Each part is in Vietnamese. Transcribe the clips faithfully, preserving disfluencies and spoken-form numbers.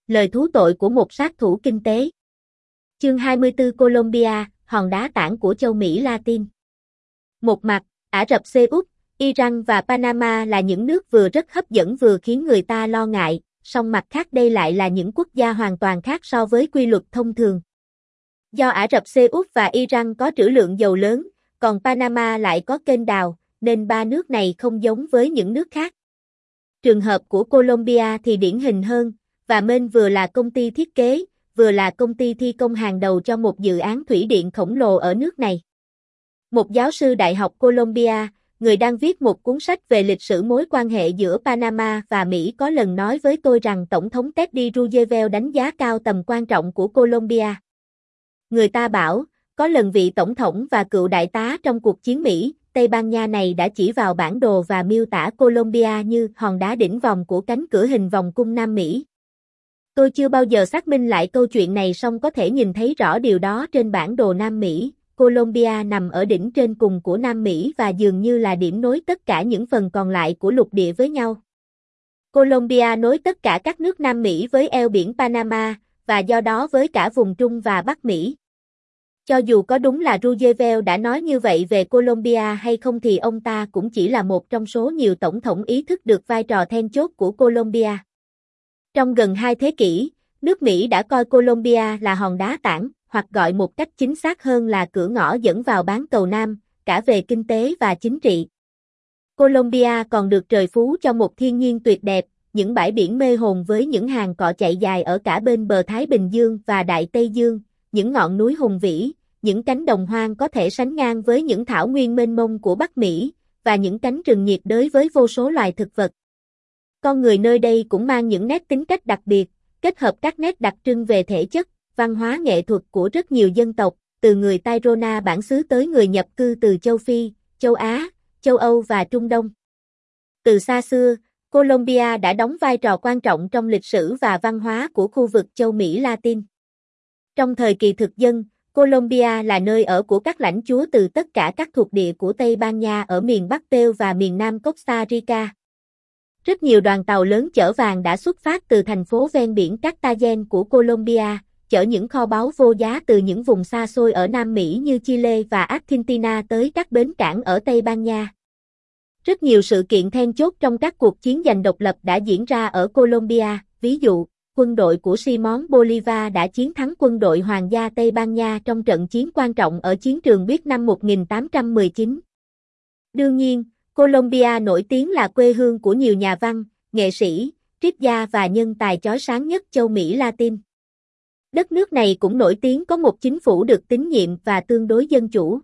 Lời thú tội của một sát thủ kinh tế. Chương hai mươi tư Colombia, hòn đá tảng của châu Mỹ Latin. Một mặt, Ả Rập Xê Út, Iran và Panama là những nước vừa rất hấp dẫn vừa khiến người ta lo ngại, song mặt khác đây lại là những quốc gia hoàn toàn khác so với quy luật thông thường. Do Ả Rập Xê Út và Iran có trữ lượng dầu lớn, còn Panama lại có kênh đào, nên ba nước này không giống với những nước khác. Trường hợp của Colombia thì điển hình hơn, và Main vừa là công ty thiết kế, vừa là công ty thi công hàng đầu cho một dự án thủy điện khổng lồ ở nước này. Một giáo sư Đại học Colombia, người đang viết một cuốn sách về lịch sử mối quan hệ giữa Panama và Mỹ có lần nói với tôi rằng Tổng thống Teddy Roosevelt đánh giá cao tầm quan trọng của Colombia. Người ta bảo, có lần vị tổng thống và cựu đại tá trong cuộc chiến Mỹ, Tây Ban Nha này đã chỉ vào bản đồ và miêu tả Colombia như hòn đá đỉnh vòng của cánh cửa hình vòng cung Nam Mỹ. Tôi chưa bao giờ xác minh lại câu chuyện này song có thể nhìn thấy rõ điều đó trên bản đồ Nam Mỹ. Colombia nằm ở đỉnh trên cùng của Nam Mỹ và dường như là điểm nối tất cả những phần còn lại của lục địa với nhau. Colombia nối tất cả các nước Nam Mỹ với eo biển Panama, và do đó với cả vùng Trung và Bắc Mỹ. Cho dù có đúng là Roosevelt đã nói như vậy về Colombia hay không thì ông ta cũng chỉ là một trong số nhiều tổng thống ý thức được vai trò then chốt của Colombia. Trong gần hai thế kỷ, nước Mỹ đã coi Colombia là hòn đá tảng, hoặc gọi một cách chính xác hơn là cửa ngõ dẫn vào bán cầu Nam, cả về kinh tế và chính trị. Colombia còn được trời phú cho một thiên nhiên tuyệt đẹp, những bãi biển mê hồn với những hàng cọ chạy dài ở cả bên bờ Thái Bình Dương và Đại Tây Dương, những ngọn núi hùng vĩ, những cánh đồng hoang có thể sánh ngang với những thảo nguyên mênh mông của Bắc Mỹ, và những cánh rừng nhiệt đới với vô số loài thực vật. Con người nơi đây cũng mang những nét tính cách đặc biệt, kết hợp các nét đặc trưng về thể chất, văn hóa nghệ thuật của rất nhiều dân tộc, từ người Tairona bản xứ tới người nhập cư từ châu Phi, châu Á, châu Âu và Trung Đông. Từ xa xưa, Colombia đã đóng vai trò quan trọng trong lịch sử và văn hóa của khu vực châu Mỹ Latin. Trong thời kỳ thực dân, Colombia là nơi ở của các lãnh chúa từ tất cả các thuộc địa của Tây Ban Nha ở miền Bắc Peru và miền Nam Costa Rica. Rất nhiều đoàn tàu lớn chở vàng đã xuất phát từ thành phố ven biển Cartagena của Colombia, chở những kho báu vô giá từ những vùng xa xôi ở Nam Mỹ như Chile và Argentina tới các bến cảng ở Tây Ban Nha. Rất nhiều sự kiện then chốt trong các cuộc chiến giành độc lập đã diễn ra ở Colombia, ví dụ, quân đội của Simón Bolívar đã chiến thắng quân đội Hoàng gia Tây Ban Nha trong trận chiến quan trọng ở chiến trường Biết năm một nghìn tám trăm mười chín. Đương nhiên, Colombia nổi tiếng là quê hương của nhiều nhà văn, nghệ sĩ, triết gia và nhân tài chói sáng nhất châu Mỹ Latin. Đất nước này cũng nổi tiếng có một chính phủ được tín nhiệm và tương đối dân chủ.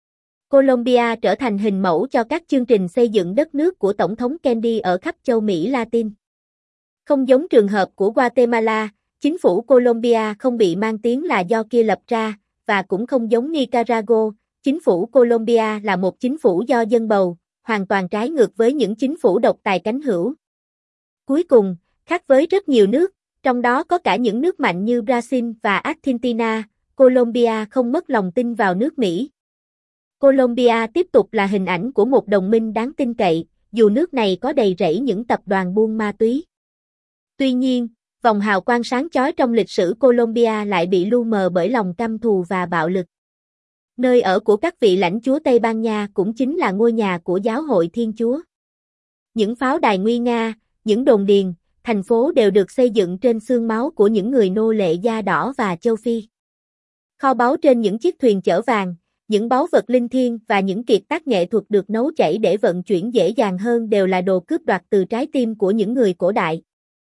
Colombia trở thành hình mẫu cho các chương trình xây dựng đất nước của Tổng thống Kennedy ở khắp châu Mỹ Latin. Không giống trường hợp của Guatemala, chính phủ Colombia không bị mang tiếng là do kia lập ra, và cũng không giống Nicaragua, chính phủ Colombia là một chính phủ do dân bầu, hoàn toàn trái ngược với những chính phủ độc tài cánh hữu. Cuối cùng, khác với rất nhiều nước, trong đó có cả những nước mạnh như Brazil và Argentina, Colombia không mất lòng tin vào nước Mỹ. Colombia tiếp tục là hình ảnh của một đồng minh đáng tin cậy, dù nước này có đầy rẫy những tập đoàn buôn ma túy. Tuy nhiên, vòng hào quang sáng chói trong lịch sử Colombia lại bị lu mờ bởi lòng căm thù và bạo lực. Nơi ở của các vị lãnh chúa Tây Ban Nha cũng chính là ngôi nhà của giáo hội Thiên Chúa. Những pháo đài nguy nga, những đồn điền, thành phố đều được xây dựng trên xương máu của những người nô lệ da đỏ và châu Phi. Kho báu trên những chiếc thuyền chở vàng, những báu vật linh thiêng và những kiệt tác nghệ thuật được nấu chảy để vận chuyển dễ dàng hơn đều là đồ cướp đoạt từ trái tim của những người cổ đại.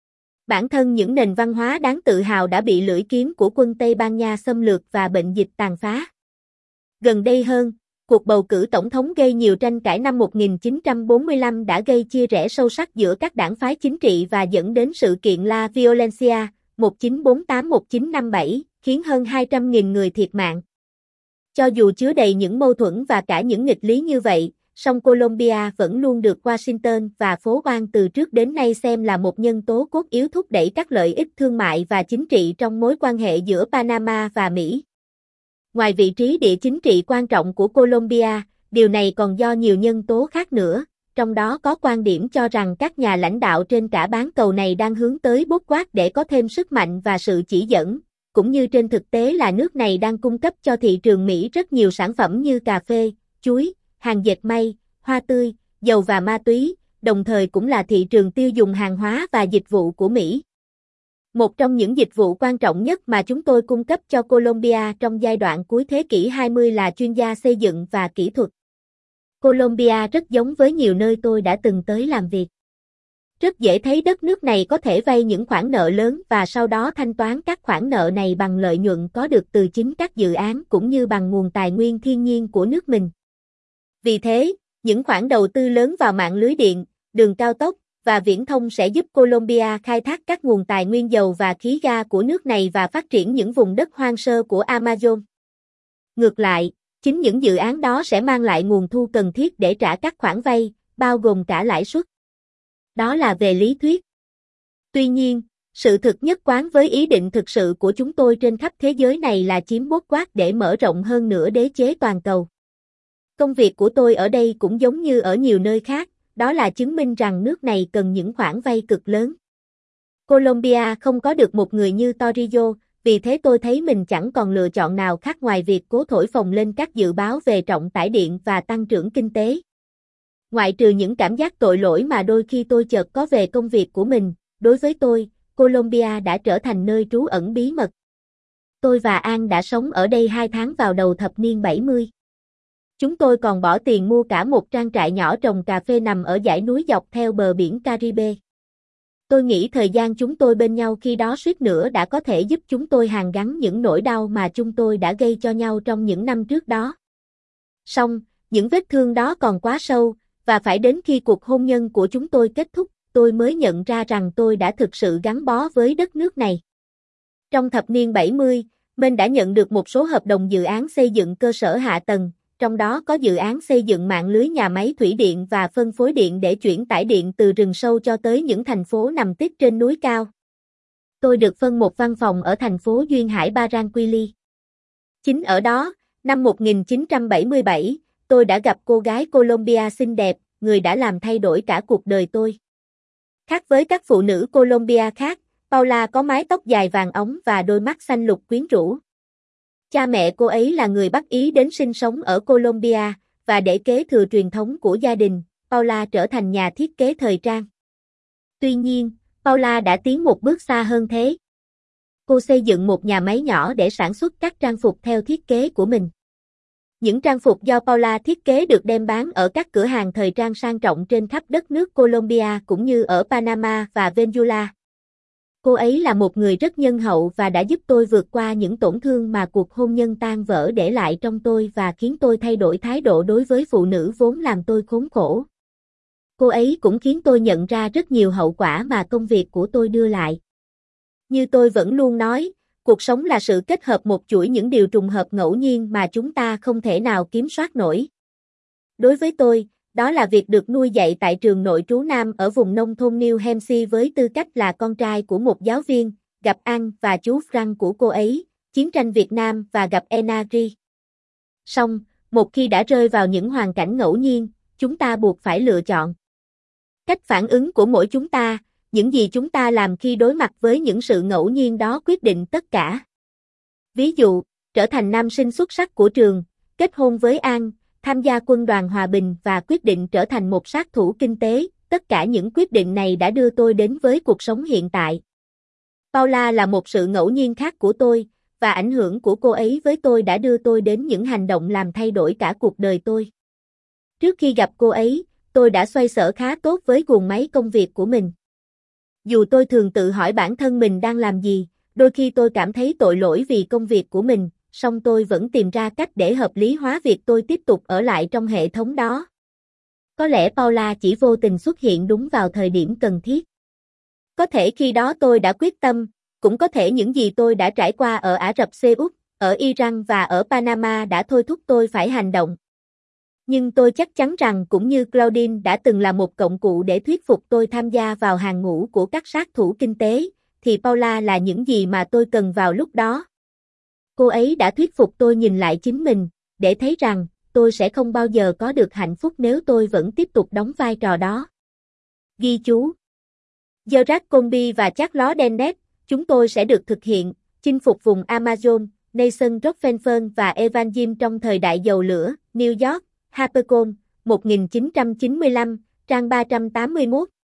Bản thân những nền văn hóa đáng tự hào đã bị lưỡi kiếm của quân Tây Ban Nha xâm lược và bệnh dịch tàn phá. Gần đây hơn, cuộc bầu cử tổng thống gây nhiều tranh cãi năm một nghìn chín trăm bốn mươi lăm đã gây chia rẽ sâu sắc giữa các đảng phái chính trị và dẫn đến sự kiện La Violencia một chín bốn tám đến một chín năm bảy, khiến hơn hai trăm nghìn người thiệt mạng. Cho dù chứa đầy những mâu thuẫn và cả những nghịch lý như vậy, song Colombia vẫn luôn được Washington và phố Oan từ trước đến nay xem là một nhân tố cốt yếu thúc đẩy các lợi ích thương mại và chính trị trong mối quan hệ giữa Panama và Mỹ. Ngoài vị trí địa chính trị quan trọng của Colombia, điều này còn do nhiều nhân tố khác nữa, trong đó có quan điểm cho rằng các nhà lãnh đạo trên cả bán cầu này đang hướng tới bốc quát để có thêm sức mạnh và sự chỉ dẫn, cũng như trên thực tế là nước này đang cung cấp cho thị trường Mỹ rất nhiều sản phẩm như cà phê, chuối, hàng dệt may, hoa tươi, dầu và ma túy, đồng thời cũng là thị trường tiêu dùng hàng hóa và dịch vụ của Mỹ. Một trong những dịch vụ quan trọng nhất mà chúng tôi cung cấp cho Colombia trong giai đoạn cuối thế kỷ hai mươi là chuyên gia xây dựng và kỹ thuật. Colombia rất giống với nhiều nơi tôi đã từng tới làm việc. Rất dễ thấy đất nước này có thể vay những khoản nợ lớn và sau đó thanh toán các khoản nợ này bằng lợi nhuận có được từ chính các dự án cũng như bằng nguồn tài nguyên thiên nhiên của nước mình. Vì thế, những khoản đầu tư lớn vào mạng lưới điện, đường cao tốc và viễn thông sẽ giúp Colombia khai thác các nguồn tài nguyên dầu và khí ga của nước này và phát triển những vùng đất hoang sơ của Amazon. Ngược lại, chính những dự án đó sẽ mang lại nguồn thu cần thiết để trả các khoản vay, bao gồm cả lãi suất. Đó là về lý thuyết. Tuy nhiên, sự thực nhất quán với ý định thực sự của chúng tôi trên khắp thế giới này là chiếm bốt quát để mở rộng hơn nữa đế chế toàn cầu. Công việc của tôi ở đây cũng giống như ở nhiều nơi khác, đó là chứng minh rằng nước này cần những khoản vay cực lớn. Colombia không có được một người như Torrijos, vì thế tôi thấy mình chẳng còn lựa chọn nào khác ngoài việc cố thổi phồng lên các dự báo về trọng tải điện và tăng trưởng kinh tế. Ngoại trừ những cảm giác tội lỗi mà đôi khi tôi chợt có về công việc của mình, đối với tôi, Colombia đã trở thành nơi trú ẩn bí mật. Tôi và An đã sống ở đây hai tháng vào đầu thập niên bảy mươi. Chúng tôi còn bỏ tiền mua cả một trang trại nhỏ trồng cà phê nằm ở dãy núi dọc theo bờ biển Caribe. Tôi nghĩ thời gian chúng tôi bên nhau khi đó suýt nữa đã có thể giúp chúng tôi hàn gắn những nỗi đau mà chúng tôi đã gây cho nhau trong những năm trước đó. Song, những vết thương đó còn quá sâu, và phải đến khi cuộc hôn nhân của chúng tôi kết thúc, tôi mới nhận ra rằng tôi đã thực sự gắn bó với đất nước này. Trong thập niên bảy mươi, mình đã nhận được một số hợp đồng dự án xây dựng cơ sở hạ tầng, trong đó có dự án xây dựng mạng lưới nhà máy thủy điện và phân phối điện để chuyển tải điện từ rừng sâu cho tới những thành phố nằm tít trên núi cao. Tôi được phân một văn phòng ở thành phố duyên hải Barranquilla. Chính ở đó, năm một nghìn chín trăm bảy mươi bảy, tôi đã gặp cô gái Colombia xinh đẹp, người đã làm thay đổi cả cuộc đời tôi. Khác với các phụ nữ Colombia khác, Paula có mái tóc dài vàng óng và đôi mắt xanh lục quyến rũ. Cha mẹ cô ấy là người Bắc Ý đến sinh sống ở Colombia, và để kế thừa truyền thống của gia đình, Paula trở thành nhà thiết kế thời trang. Tuy nhiên, Paula đã tiến một bước xa hơn thế. Cô xây dựng một nhà máy nhỏ để sản xuất các trang phục theo thiết kế của mình. Những trang phục do Paula thiết kế được đem bán ở các cửa hàng thời trang sang trọng trên khắp đất nước Colombia cũng như ở Panama và Venezuela. Cô ấy là một người rất nhân hậu và đã giúp tôi vượt qua những tổn thương mà cuộc hôn nhân tan vỡ để lại trong tôi và khiến tôi thay đổi thái độ đối với phụ nữ vốn làm tôi khốn khổ. Cô ấy cũng khiến tôi nhận ra rất nhiều hậu quả mà công việc của tôi đưa lại. Như tôi vẫn luôn nói, cuộc sống là sự kết hợp một chuỗi những điều trùng hợp ngẫu nhiên mà chúng ta không thể nào kiểm soát nổi. Đối với tôi, đó là việc được nuôi dạy tại trường nội trú Nam ở vùng nông thôn New Hampshire với tư cách là con trai của một giáo viên, gặp An và chú Frank của cô ấy, chiến tranh Việt Nam và gặp Enagri. Song, một khi đã rơi vào những hoàn cảnh ngẫu nhiên, chúng ta buộc phải lựa chọn. Cách phản ứng của mỗi chúng ta, những gì chúng ta làm khi đối mặt với những sự ngẫu nhiên đó quyết định tất cả. Ví dụ, trở thành nam sinh xuất sắc của trường, kết hôn với An, tham gia quân đoàn hòa bình và quyết định trở thành một sát thủ kinh tế, tất cả những quyết định này đã đưa tôi đến với cuộc sống hiện tại. Paula là một sự ngẫu nhiên khác của tôi, và ảnh hưởng của cô ấy với tôi đã đưa tôi đến những hành động làm thay đổi cả cuộc đời tôi. Trước khi gặp cô ấy, tôi đã xoay sở khá tốt với guồng máy công việc của mình. Dù tôi thường tự hỏi bản thân mình đang làm gì, đôi khi tôi cảm thấy tội lỗi vì công việc của mình, song tôi vẫn tìm ra cách để hợp lý hóa việc tôi tiếp tục ở lại trong hệ thống đó. Có lẽ Paula chỉ vô tình xuất hiện đúng vào thời điểm cần thiết. Có thể khi đó tôi đã quyết tâm, cũng có thể những gì tôi đã trải qua ở Ả Rập Xê Út, ở Iran và ở Panama đã thôi thúc tôi phải hành động. Nhưng tôi chắc chắn rằng cũng như Claudine đã từng là một công cụ để thuyết phục tôi tham gia vào hàng ngũ của các sát thủ kinh tế, thì Paula là những gì mà tôi cần vào lúc đó. Cô ấy đã thuyết phục tôi nhìn lại chính mình, để thấy rằng, tôi sẽ không bao giờ có được hạnh phúc nếu tôi vẫn tiếp tục đóng vai trò đó. Ghi chú. Gerard Combi và Charles Dennet, chúng tôi sẽ được thực hiện, chinh phục vùng Amazon, Nathan Rockefeller và Evan Jim trong thời đại dầu lửa, New York, HarperCollins, một nghìn chín trăm chín mươi lăm, trang ba trăm tám mươi mốt.